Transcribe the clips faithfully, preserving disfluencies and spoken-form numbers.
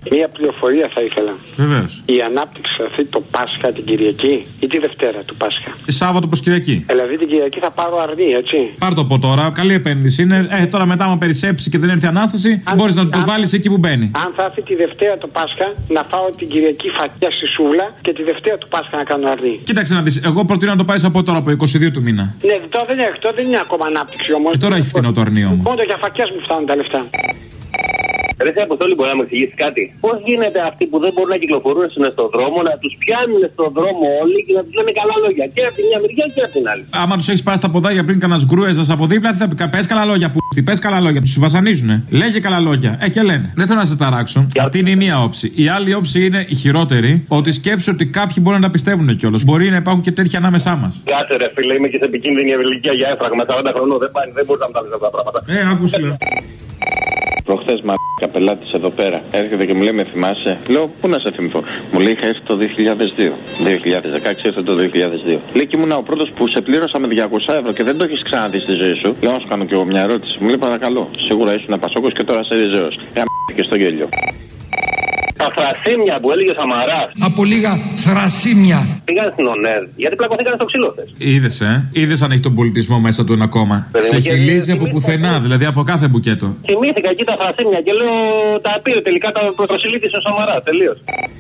Μία πληροφορία θα ήθελα. Βεβαίως. Η ανάπτυξη θα έρθει το Πάσχα την Κυριακή ή τη Δευτέρα του Πάσχα? Σάββατο προς Κυριακή. Δηλαδή την Κυριακή θα πάρω αρνή, έτσι. Πάρ' το από τώρα. Καλή επένδυση είναι. Ε, τώρα μετά, άμα περισσέψει και δεν έρθει ανάσταση, μπορεί να το βάλει εκεί που μπαίνει. Αν θα έρθει τη Δευτέρα του Πάσχα, να φάω την Κυριακή φατιά στη σούβλα και τη Δευτέρα του Πάσχα να κάνω αρνή. Κοίταξε να δει. Εγώ προτείνω να το πάρει από τώρα, από είκοσι δύο του μήνα. Ναι, τώρα δεν, έχει, τώρα δεν είναι ακόμα ανάπτυξη όμως. Ε, τώρα έχει φθηνό το αρνή όμως. Μόνο για φακιάς μου φτάνουν τα λεφτά. Ρε σε Αποστόλη, μπορεί να μου εξηγήσει κάτι? Πώς γίνεται αυτοί που δεν μπορούν να κυκλοφορούν στον δρόμο να τους πιάνουν στον δρόμο όλοι και να τους λένε καλά λόγια και από τη μια μεριά και από την άλλη? Άμα τους έχεις πάσει τα ποδάγια πριν κανένα γκρούεζα από δίπλα, θα πει πες καλά λόγια που πες καλά λόγια. Τους βασανίζουνε. Λέγε καλά λόγια. Ε, και λένε. Δεν θέλω να σε ταράξω. Αυτή είναι η μία όψη. Η άλλη όψη είναι η χειρότερη, ότι σκέψου ότι κάποιοι μπορούν να τα πιστεύουν κιόλας. Μπορεί να υπάρχουν και τέτοια ανάμεσά μας. Κάτσε ρε φίλε, είμαι και σε επικίνδυνη ηλικία για έφραγμα. σαράντα χρονών δεν πάει, δεν μπορεί να μου τα λες αυτά τα πράγματα. Ε, άκουσε. Προχθές μαλάκα πελάτης εδώ πέρα έρχεται και μου λέει: με θυμάσαι? Λέω: πού να σε θυμηθώ? Μου λέει: είχα έρθει το δύο χιλιάδες δύο. δύο χιλιάδες δεκαέξι ήρθε το δύο χιλιάδες δύο. Λέει: και ήμουν ο πρώτος που σε πλήρωσα με διακόσια ευρώ και δεν το έχεις ξαναδεί στη ζωή σου. Λέω: να σου κάνω κι εγώ μια ερώτηση. Μου λέει: παρακαλώ. Σίγουρα ήσουν πασόκος και τώρα σε ριζέος. Ε, και στο γέλιο. Τα θρασίμια που έλεγε ο Σαμαράς. Από λίγα θρασίμια. Πήγαν στην ΟΝΕΔ γιατί πλακωθήκαν στο ξύλο χθες. Είδες, ε. Είδες αν έχει τον πολιτισμό μέσα του ένα κόμμα. Σε χιλίζει από πουθενά, δηλαδή από κάθε μπουκέτο. Θυμήθηκα εκεί τα θρασίμια και λέω: τα πήρε τελικά, τα προσελήφθησε ο Σαμαράς. Τελείως.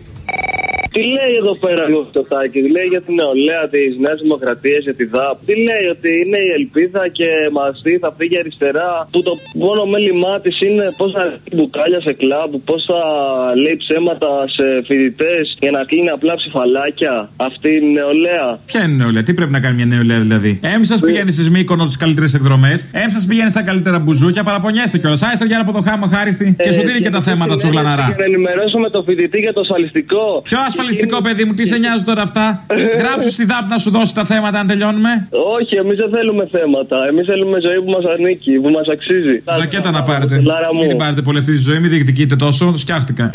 Τι λέει εδώ πέρα ο Μητσοτάκης? Λέει για την νεολαία της Νέας Δημοκρατίας, για τη ΔΑΠ. Τι λέει? Ότι είναι η ελπίδα και μαζί θα φύγει αριστερά. Που το μόνο μέλημά της είναι πώς θα ρίχνει μπουκάλια σε κλαμπ, πώς θα λέει ψέματα σε φοιτητές για να κλείνει απλά ψηφαλάκια. Αυτή είναι η νεολαία. Ποια είναι η νεολαία? Τι πρέπει να κάνει μια νεολαία δηλαδή? Έμ σας πηγαίνει στις Μύκονο τις καλύτερες εκδρομές. Έμ σας πηγαίνει στα καλύτερα μπουζούκια. Παραπονιέστε κιόλας. Άιστα για από το χάμο χάριστη. Ε, και σου δίνει και, και τα θέματα τσογλαναρά. Και να ενημερώσουμε το φοιτητή για το ασφαλιστικό. Ποιο ασφαλιστικό, παιδί μου, τι σε νοιάζουν τώρα αυτά? Γράψου στη ΔΑΠ να σου δώσει τα θέματα αν τελειώνουμε. Όχι, εμείς δεν θέλουμε θέματα. Εμείς θέλουμε ζωή που μας ανήκει, που μας αξίζει. Ζακέτα να πάρετε. Μην την πάρετε πολύ αυτή τη ζωή, μην διεκδικείτε τόσο. Σκιάχτηκα.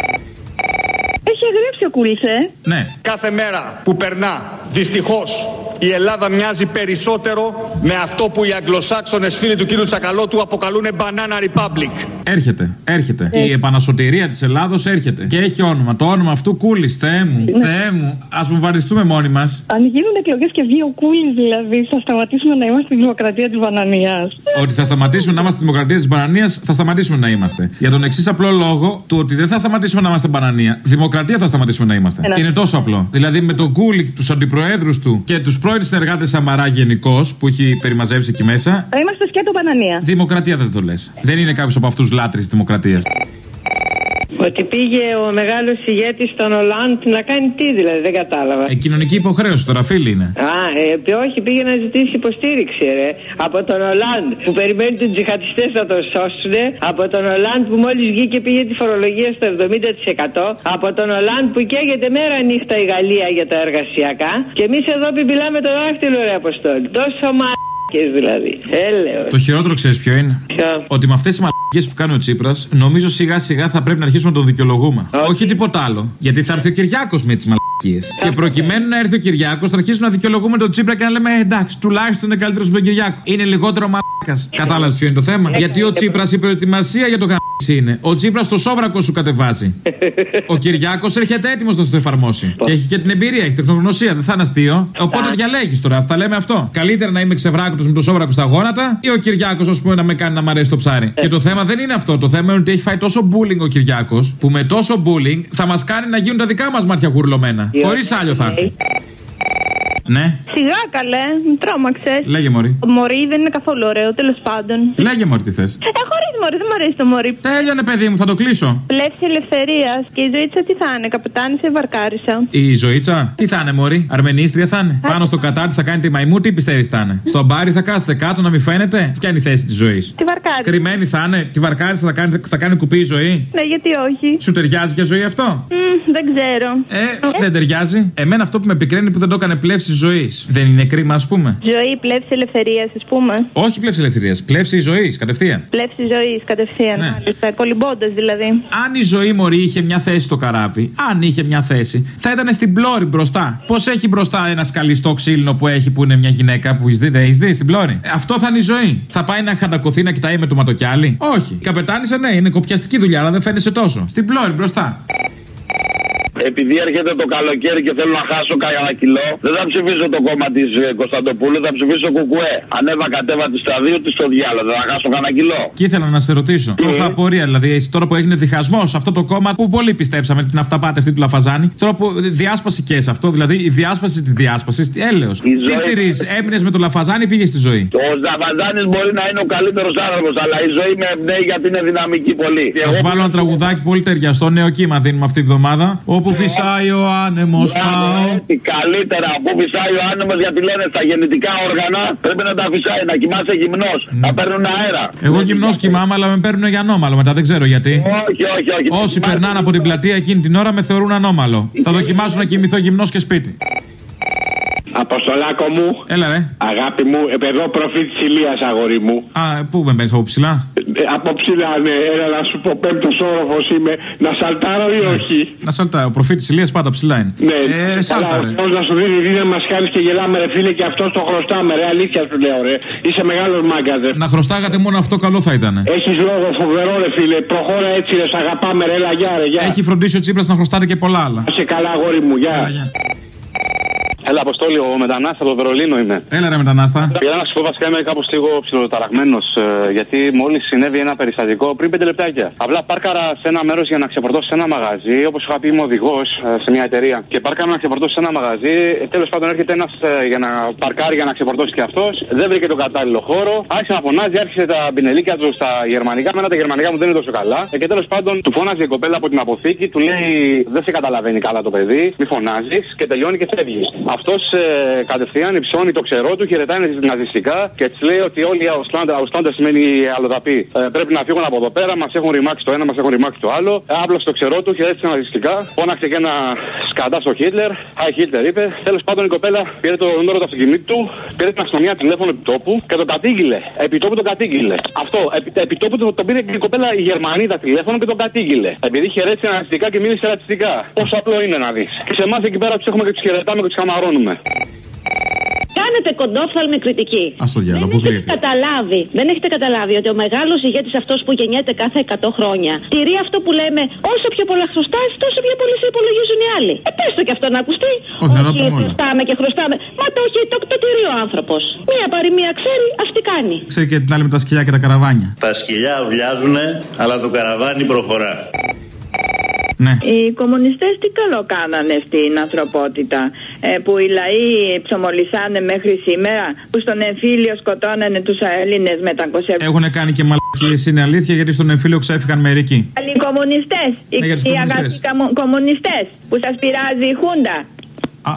Έχει αγρέψει ο Κούλης, ε? Ναι. Κάθε μέρα που περνά, δυστυχώς, η Ελλάδα μοιάζει περισσότερο με αυτό που οι Αγγλοσάξονες φίλοι του κύριου Τσακαλώτου αποκαλούν Banana Republic. Έρχεται, έρχεται. Ε. Η επανασωτηρία της Ελλάδος έρχεται. Και έχει όνομα. Το όνομα αυτού Κούλης. Θεέ μου, ναι. Θεέ μου. Ας βομβαρδιστούμε μόνοι μας. Αν γίνουν εκλογές και βγει ο Κούλης, δηλαδή, θα σταματήσουμε να είμαστε στη δημοκρατία της μπανανίας. Ότι θα σταματήσουμε να είμαστε στη δημοκρατία της μπανανίας, θα σταματήσουμε να είμαστε. Για τον εξής απλό λόγο του ότι δεν θα σταματήσουμε να είμαστε μπανανία. Δημοκρατία θα σταματήσουμε να είμαστε. Ένα. Είναι τόσο απλό. Δηλαδή με τον Κούλη, τους αντιπροέδρους του και τους πρώην συνεργάτες Σαμαρά γενικώς που έχει περιμαζέψει εκεί μέσα. Θα είμαστε σκέτο μπανανία. Δημοκρατία δεν το λες. Δεν είναι κάποιος από αυτούς λάτρεις της δημοκρατίας. Ότι πήγε ο μεγάλος ηγέτης στον Ολάντ να κάνει τι δηλαδή, δεν κατάλαβα. Ε, κοινωνική υποχρέωση, τώρα φίλοι είναι. Α, ε, όχι, πήγε να ζητήσει υποστήριξη, ρε. Από τον Ολάντ που περιμένει τους τζιχατιστές να τον σώσουν. Από τον Ολάντ που μόλις βγήκε πήγε τη φορολογία στο εβδομήντα τοις εκατό. Από τον Ολάντ που καίγεται μέρα νύχτα η Γαλλία για τα εργασιακά. Και εμείς εδώ πιπιλάμε το δάχτυλο, ρε Αποστόλη. Τόσο μα. Δηλαδή. Έλεος. Το χειρότερο ξέρεις ποιο είναι? Ποιο? Ότι με αυτές τις μαλακίες που κάνει ο Τσίπρας, νομίζω σιγά σιγά θα πρέπει να αρχίσουμε να το δικαιολογούμε. Όχι, Όχι τίποτα άλλο. Γιατί θα έρθει ο Κυριάκος με τις μαλακίες. Και προκειμένου να έρθει ο Κυριάκος, θα αρχίσουμε να δικαιολογούμε τον Τσίπρα και να λέμε εντάξει, τουλάχιστον είναι καλύτερος από τον Κυριάκο. Είναι λιγότερο μαλάκας. Κατάλαβες ποιο είναι το θέμα? Γιατί ο Τσίπρας η προετοιμασία για το γαμίσι είναι. Ο Τσίπρας το σόβρακο σου κατεβάζει. Ο Κυριάκος έρχεται έτοιμος να το εφαρμόσει. Και έχει και την εμπειρία, έχει τεχνογνωσία, δεν θα είναι αστείο. Οπότε διαλέγεις τώρα, θα λέμε αυτό. Καλύτερα να είμαι ξεβράκο με το σόβρακο στα γόνατα ή ο Κυριάκος, α πούμε, να με κάνει να μ' αρέσει το ψάρι. Ε. Και το θέμα δεν είναι αυτό. Το θέμα είναι ότι έχει φάει τόσο bullying ο Κυριάκος, που με τόσο bullying θα μας κάνει να γίνουν τα δικά μας μάτια γουρλωμένα. Χωρίς άλλο θα έρθει. Ναι. Σιγά καλέ, μου τρόμαξες. Λέγε μωρή. Μωρή δεν είναι καθόλου ωραίο, τέλος πάντων. Λέγε μωρή τι θες. Ε, χωρίς μωρή, δεν μου αρέσει το μωρή. Τέλειωνε παιδί μου, θα το κλείσω. Πλεύση ελευθερίας. Και η Ζωήτσα τι θα είναι, καπετάνισε ή βαρκάρισα? Η Ζωήτσα τι θα είναι μωρή, αρμενίστρια θα είναι. Α. Πάνω στο κατάρτι θα κάνει τη μαϊμού, τι πιστεύεις θα είναι? Στο μπάρι θα κάθεται κάτω να μην φαίνεται. Ποια είναι η θέση της ζωής? Τη βαρκάρισα. Κρυμμένη θα είναι, τη βαρκάρισα θα κάνει, θα κάνει κουπί η ζωή. Ναι, γιατί όχι. Σου ταιριάζει για ζωή αυτό? Mm, δεν ξέρω. Ε, ε, δεν ταιριάζει. Εμένα αυτό που με επικραίνει που δεν το έκανε πλεύση ζωής. Δεν είναι κρίμα, ας πούμε? Ζωή, πλεύση ελευθερίας, ας πούμε. Όχι πλεύση ελευθερίας, πλεύση ζωής, κατευθείαν. Πλεύση ζωής, κατευθείαν. Ναι. Μάλιστα, κολυμπώντας δηλαδή. Αν η ζωή μωρή είχε μια θέση στο καράβι, αν είχε μια θέση, θα ήταν στην πλώρη μπροστά. Πώς έχει μπροστά ένα σκαλιστό ξύλινο που έχει που είναι μια γυναίκα που έχει δει, δει στην πλώρη? Ε, αυτό θα είναι η ζωή. Θα πάει να χαντακωθεί να κοιτάει με το ματοκιάλι? Όχι. Η καπετάνισσα, ναι, είναι κοπιαστική δουλειά, αλλά δεν φαίνεσαι τόσο. Στην πλώρη μπροστά. Επειδή έρχεται το καλοκαίρι και θέλω να χάσω κανένα κιλό, δεν θα ψηφίσω το κόμμα τη Κωνσταντοπούλου, θα ψηφίσω κουκουέ. Ανέβα κατέβα τη σταδίου τη στο διάλογο, δεν θα χάσω κανένα κιλό. Και ήθελα να σε ρωτήσω. Mm. Έχω απορία, δηλαδή τώρα που έγινε διχασμό σε αυτό το κόμμα που πολύ πιστέψαμε την αυταπάτη αυτή του Λαφαζάνη, τώρα που διάσπαση και σε αυτό, δηλαδή η διάσπαση τη διάσπαση, έλεος. Τι στηρίζει, έμεινε με το Λαφαζάνη ή πήγε στη ζωή. Ο Λαφαζάνη μπορεί να είναι ο καλύτερο άνθρωπο, αλλά η ζωή με εμπνέει γιατί είναι δυναμική πολύ. Θα σου βάλω ένα τραγουδάκι πολύ ταιριαστό, νέο κύμα δίνουμε αυτή τη βδομάδα. Όπου φυσάει ο άνεμο. Καλύτερα, όπου φυσάει ο άνεμο, γιατί λένε στα γεννητικά όργανα πρέπει να τα φυσάει, να κοιμάσαι γυμνό, να παίρνουν αέρα. Εγώ γυμνό κοιμάμαι, αλλά με παίρνουν για ανώμαλο μετά, δεν ξέρω γιατί. Όχι, όχι, όχι. Όσοι περνάνε από την πλατεία εκείνη την ώρα με θεωρούν ανώμαλο. Θα δοκιμάσω να κοιμηθώ γυμνό και σπίτι. Αποστολάκο μου. Έλα ρε. Αγάπη μου, εδώ προφήτης Ηλίας, αγόρι μου. Α, πού με μπαίνεις, από ψηλά? Ε, από ψηλά, ναι. Έλα να σου πω, πέμπτος όροφος είμαι. Να σαλτάρω ή όχι? Να σαλτάρω. Ο προφήτης Ηλίας πάντα ψηλά είναι. Ναι, ε, σάλταρε. Πώς να σου δίνει δύναμη, μας κάνεις και γελάμε, ρε φίλε, και αυτό το χρωστάμε, ρε. Αλήθεια σου λέω, ρε. Είσαι μεγάλος μάγκας, ρε. Να χρωστάγατε μόνο αυτό, καλό θα ήταν. Έχεις λόγο, φοβερό, ρε φίλε. Προχώρα έτσι, ρε. Σ' αγαπάμε, ρε. Έλα, γεια, ρε. Γεια. Έχει φροντίσει ο Τσίπρας να χρωστάτε και πολλά άλλα. Σε καλά, αγόρι μου, γεια. Έλα, Αποστόλη, ο μετανάστα από το Βερολίνο είμαι. Έλα, ρε μετανάστα. Πήρα να σου πω, βασικά είμαι κάπως λίγο ψιλοταραγμένος, ε, γιατί μόλις συνέβη ένα περιστατικό πριν πέντε λεπτάκια. Απλά πάρκαρα σε ένα μέρος για να ξεφορτώσω σε ένα μαγαζί, όπως είχα πει, είμαι οδηγός ε, σε μια εταιρεία. Και πάρκαρα να ξεφορτώσω σε ένα μαγαζί. Ε, τέλος πάντων, έρχεται ένας ε, για να παρκάρει για να ξεφορτώσει και αυτός. Δεν βρήκε τον κατάλληλο χώρο. Άρχισε να φωνάζει, άρχισε τα μπινελίκια του στα γερμανικά. Μένα τα γερμανικά μου δεν είναι τόσο καλά. Ε, και τέλος πάντων, του φώναζε η κοπέλα από την αποθήκη, του λέει: δεν σε καταλαβαίνει καλά το παιδί, μη φωνάζει και τελειώνει και φεύγει. Αυτός ε, κατευθείαν υψώνει το ξερό του, χαιρετάει ναζιστικά και έτσι λέει ότι όλοι οι Αουστλάντερ σημαίνει αλλοδαποί. Ε, πρέπει να φύγουν από εδώ πέρα, μας έχουν ρημάξει το ένα, μας έχουν ρημάξει το άλλο. Ε, άπλωσε το ξερό του, χαιρέτησε ναζιστικά, φώναξε και ένα σκαντά στο Χίτλερ. Χάι Χίτλερ είπε. Τέλος πάντων η κοπέλα πήρε το νούμερο του αυτοκινήτου του, πήρε την αστυνομία τηλέφωνο επιτόπου και το κατήγγειλε. Επιτόπου τον κατήγγειλε. Αυτό, επί, επιτόπου τον το πήρε και η κοπέλα η Γερμανίδα τηλέφωνο και τον κατήγγειλε. Επειδή χαιρέτησε ναζιστικά και μίλησε ρατσιστικά. Πόσο απλό είναι να δει. Και σε εμάς εκεί πέρα του έχουμε και του χαιρετάμε και του καμαρώνουμε. Κάνετε κοντόφθαλμη κριτική. Ας το διάλογο, δεν, έχετε καταλάβει, δεν έχετε καταλάβει ότι ο μεγάλος ηγέτης αυτός που γεννιέται κάθε εκατό χρόνια τηρεί αυτό που λέμε: όσο πιο πολλά χρωστάς, τόσο πιο πολύ σε υπολογίζουν οι άλλοι. Ε, πες το κι αυτό να ακουστεί. Όχι, όχι χρωστάμε και χρωστάμε. Μα το όχι, το, το τηρεί ο άνθρωπος. Μία παροιμία ξέρει, αυτή κάνει. Ξέρει και την άλλη με τα σκυλιά και τα καραβάνια. Τα σκυλιά ουλιάζουνε, αλλά το καραβάνι προχωρά. Ναι. Οι κομμουνιστές τι καλό κάνανε στην ανθρωπότητα, ε, που οι λαοί ψωμολισάνε μέχρι σήμερα, που στον εμφύλιο σκοτώνανε τους Έλληνες με τα κοσεύματα. Έχουν κάνει και μαλακίες, είναι αλήθεια, γιατί στον εμφύλιο ξέφυγαν μερικοί. Οι κομμουνιστές, ναι, οι, οι αγαθοί κομμουνιστές που σας πειράζει η Χούντα. Α.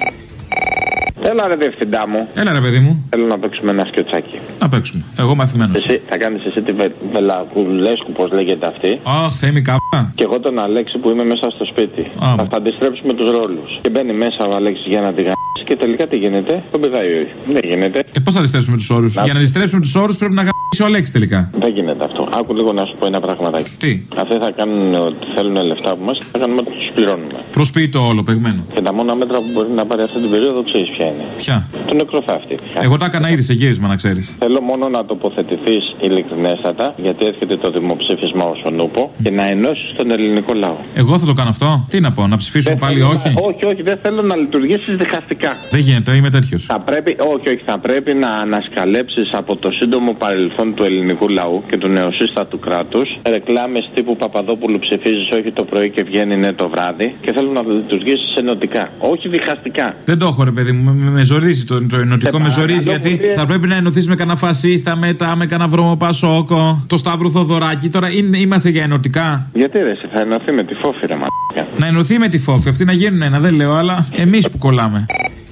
Έλα ρε διευθυντά μου. Έλα ρε παιδί μου. Θέλω να παίξουμε ένα σκιοτσάκι. Να παίξουμε. Εγώ μαθημένος. Εσύ θα κάνεις εσύ τη βε... Βελακουλέσκου, πώς λέγεται αυτή. Αχ, θέμη κάπα. Και εγώ τον Αλέξη που είμαι μέσα στο σπίτι. Α, θα αντιστρέψουμε τους ρόλους. Και μπαίνει μέσα ο Αλέξης για να τη γαμίσει και τελικά τι γίνεται. Τον πηδάει ο ίδιος. Δεν γίνεται. Ε, πώς θα αντιστρέψουμε τους όρους. Να... Για να αντιστρέψουμε τους όρους πρέπει να γαμίσει ο Αλέξης τελικά. Δεν γίνεται αυτό. Άκου λίγο να σου πω ένα πραγματάκι. Τι. Αυτοί θα κάνουν ότι θέλουν λεφτά από μας, θα κάνουμε ότι τους πληρώνουμε. Προσποιεί το όλο παιγμένο. Και τα μόνα μέτρα που μπορεί να πάρει αυτή την περίοδο ξέρεις ποια είναι. Ποια. Το νεκροθάφτη. Εγώ τα έκανα ήδη σε γύρισμα, να ξέρεις. Θέλω μόνο να τοποθετηθείς ειλικρινέστατα, γιατί έρχεται το δημοψήφισμα ως ο νούπο, και να ενώσεις τον ελληνικό λαό. Εγώ θα το κάνω αυτό. Τι να πω, να ψηφίσουμε πάλι να... όχι. Όχι, όχι, δεν θέλω να λειτουργήσεις διχαστικά. Δεν γίνεται, είμαι τέτοιος. Θα πρέπει, όχι, όχι, θα πρέπει να ανασκαλέψεις από το σύντομο παρελθόν του ελληνικού λαού και του νεοσύστατου κράτους ρεκλάμες τύπου Παπαδόπουλου ψηφίζεις όχι το πρωί και βγαίνει ναι το βράδυ, και θέλω να λειτουργήσεις ενωτικά. Όχι διχαστικά. Δεν το έχω, ρε παιδί μου, με, με ζορίζει το, το ενωτικό, με ζορίζει γιατί πολύ... θα πρέπει να ενωθείς με κανένα φασίστα, μετά με κανένα βρωμοπασόκο, το Σταύρο Θοδωράκη. Τώρα είναι, είμαστε για ενωτικά. Γιατί ρε, θα ενωθεί με τη φόφη, ρε μαλάκα. Να ενωθεί με τη φόφη, αυτοί να γίνουν ένα, δεν λέω, αλλά εμείς που κολλάμε.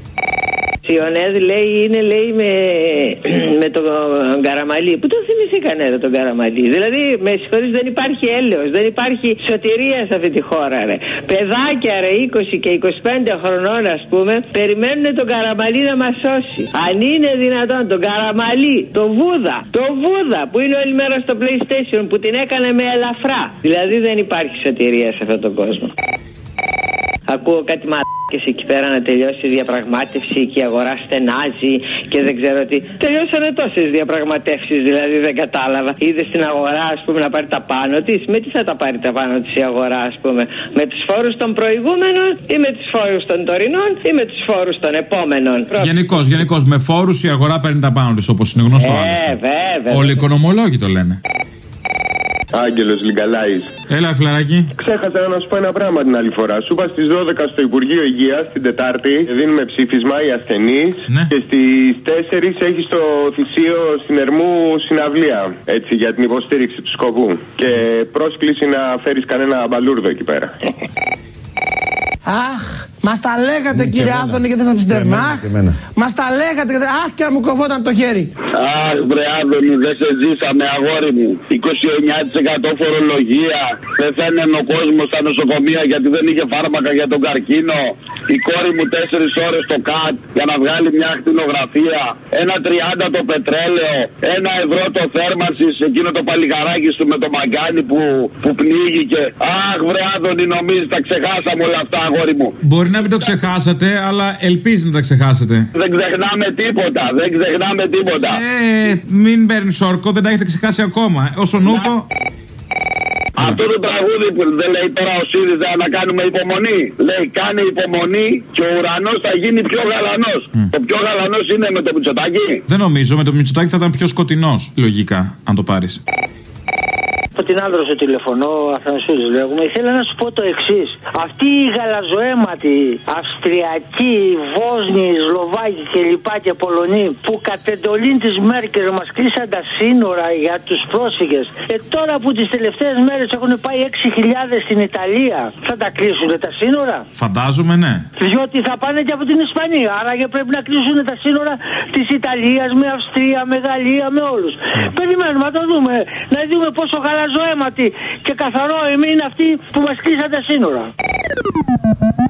Ιωνές λέει είναι λέει με, με τον Καραμαλή. Πού τον θυμηθήκανε εδώ τον Καραμαλή. Δηλαδή με συγχωρείς, δεν υπάρχει έλεος, δεν υπάρχει σωτηρία σε αυτή τη χώρα ρε. Παιδάκια ρε είκοσι και είκοσι πέντε χρονών ας πούμε περιμένουν τον Καραμαλή να μας σώσει. Αν είναι δυνατόν τον Καραμαλή, το Βούδα, το Βούδα που είναι όλη μέρα στο PlayStation που την έκανε με ελαφρά. Δηλαδή δεν υπάρχει σωτηρία σε αυτόν τον κόσμο. Ακούω κάτι μαλάκες εκεί πέρα να τελειώσει η διαπραγμάτευση και η αγορά στενάζει και δεν ξέρω τι. Τελειώσανε τόσες διαπραγματεύσεις, δηλαδή δεν κατάλαβα. Είδε στην αγορά, ας πούμε, να πάρει τα πάνω της. Με τι θα τα πάρει τα πάνω της η αγορά, ας πούμε? Με τους φόρους των προηγούμενων ή με τους φόρους των τωρινών ή με τους φόρους των επόμενων? Γενικώς, γενικώς, με φόρους η αγορά παίρνει τα πάνω της, όπως είναι γνωστό. Ε, βέβαια. Όλοι οι οικονομολόγοι το λένε. Άγγελος Λιγκαλάης. Έλα, φιλαράκι. Ξέχασα να σου πω ένα πράγμα την άλλη φορά. Σου είπα στις δώδεκα στο Υπουργείο Υγείας την Τετάρτη δίνουμε ψήφισμα οι ασθενείς. Ναι. Και στις τέσσερις έχει στο Θησίο στην Ερμού συναυλία. Έτσι, για την υποστήριξη του σκοπού. Και πρόσκληση να φέρεις κανένα μπαλούρδο εκεί πέρα. Αχ, μας τα λέγατε, κύριε Άδωνη, και δεν σας πιστεύουμε. Αχ, μας τα λέγατε, αχ, και αν μου κοβόταν το χέρι. Αχ, βρε Άδωνη, δεν σε ζήσαμε, αγόρι μου. είκοσι εννιά τοις εκατό φορολογία. Πεθαίνε ο κόσμος στα νοσοκομεία γιατί δεν είχε φάρμακα για τον καρκίνο. Η κόρη μου τέσσερις ώρες το ΚΑΤ για να βγάλει μια ακτινογραφία. Ένα τριάντα το πετρέλαιο. Ένα ευρώ το θέρμανσης, εκείνο το παλιγαράκι σου με το μαγκάνι που, που πνίγηκε. Αχ, βρε Άδωνη, νομίζεις τα ξεχάσαμε όλα αυτά, αγόρι μου. Μπορεί να μην το ξεχάσατε, αλλά ελπίζει να τα ξεχάσετε. Δεν ξεχνάμε τίποτα, δεν ξεχνάμε τίποτα. Ε, μην παίρνει όρκο, δεν τα έχετε ξεχάσει ακόμα. Όσο νούπο. Αυτό το τραγούδι που δεν λέει τώρα ο ΣΥΡΙΖΑ να κάνουμε υπομονή. Λέει κάνε υπομονή και ο ουρανός θα γίνει πιο γαλανός. Mm. Το πιο γαλανός είναι με το Μητσοτάκη. Δεν νομίζω, με το Μητσοτάκη θα ήταν πιο σκοτεινός. Λογικά, αν το πάρεις. Από την Άνδρωσο τηλεφωνώ, Αθανασιούδης λέγουμε. Ήθελα να σου πω το εξής. Αυτοί οι γαλαζοαίματοι Αυστριακοί, Βόσνοι, Σλοβάκοι κλπ. Και Πολωνοί που κατ' εντολήν της Μέρκελ μας κλείσαν τα σύνορα για τους πρόσφυγες. Και τώρα που τις τελευταίες μέρες έχουν πάει έξι χιλιάδες στην Ιταλία, θα τα κλείσουν τα σύνορα? Φαντάζομαι, ναι. Διότι θα πάνε και από την Ισπανία. Άρα και πρέπει να κλείσουν τα σύνορα της Ιταλίας με Αυστρία, με Γαλλία, με όλους. Περιμένουμε να το δούμε. Να δούμε πόσο γαλαζοαίματοι και καθαρό εμείς είναι αυτοί που μας κλείσαν τα σύνορα.